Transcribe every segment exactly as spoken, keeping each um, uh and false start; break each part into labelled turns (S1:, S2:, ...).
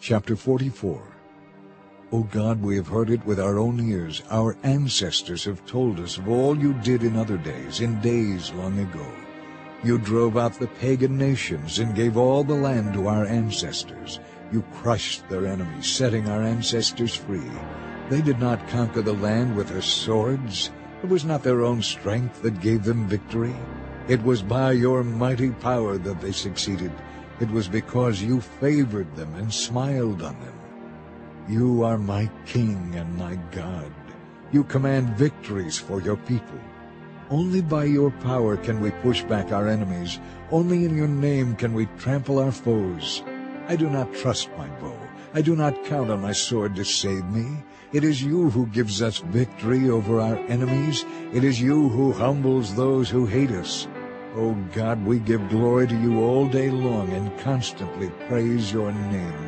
S1: Chapter forty-four. O God, we have heard it with our own ears. Our ancestors have told us of all you did in other days, in days long ago. You drove out the pagan nations and gave all the land to our ancestors. You crushed their enemies, setting our ancestors free. They did not conquer the land with their swords. It was not their own strength that gave them victory. It was by your mighty power that they succeeded. It was because you favored them and smiled on them. You are my King and my God. You command victories for your people. Only by your power can we push back our enemies. Only in your name can we trample our foes. I do not trust my bow. I do not count on my sword to save me. It is you who gives us victory over our enemies. It is you who humbles those who hate us. O God, we give glory to you all day long and constantly praise your name.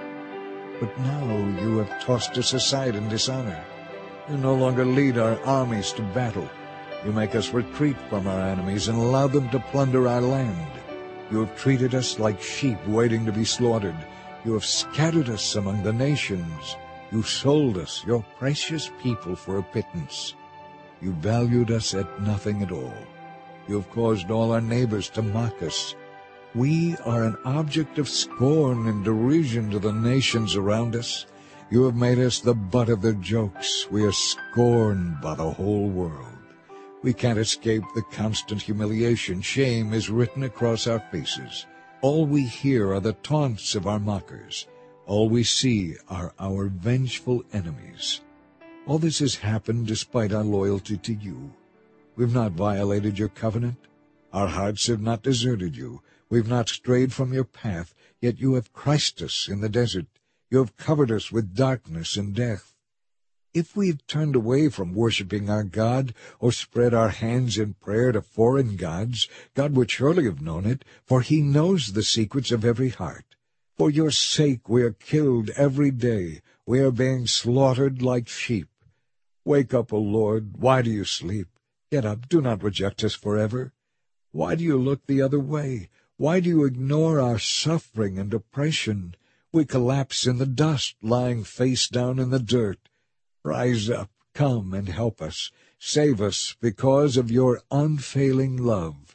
S1: But now you have tossed us aside in dishonor. You no longer lead our armies to battle. You make us retreat from our enemies and allow them to plunder our land. You have treated us like sheep waiting to be slaughtered. You have scattered us among the nations. You sold us, your precious people, for a pittance. You valued us at nothing at all. You have caused all our neighbors to mock us. We are an object of scorn and derision to the nations around us. You have made us the butt of their jokes. We are scorned by the whole world. We can't escape the constant humiliation. Shame is written across our faces. All we hear are the taunts of our mockers. All we see are our vengeful enemies. All this has happened despite our loyalty to you. We've not violated your covenant. Our hearts have not deserted you. We've not strayed from your path, yet you have crushed us in the desert. You have covered us with darkness and death. If we had turned away from worshiping our God, or spread our hands in prayer to foreign gods, God would surely have known it, for he knows the secrets of every heart. For your sake we are killed every day. We are being slaughtered like sheep. Wake up, O Lord. Why do you sleep? Get up. Do not reject us forever. Why do you look the other way? Why do you ignore our suffering and oppression? We collapse in the dust, lying face down in the dirt. Rise up, come and help us. Save us because of your unfailing love.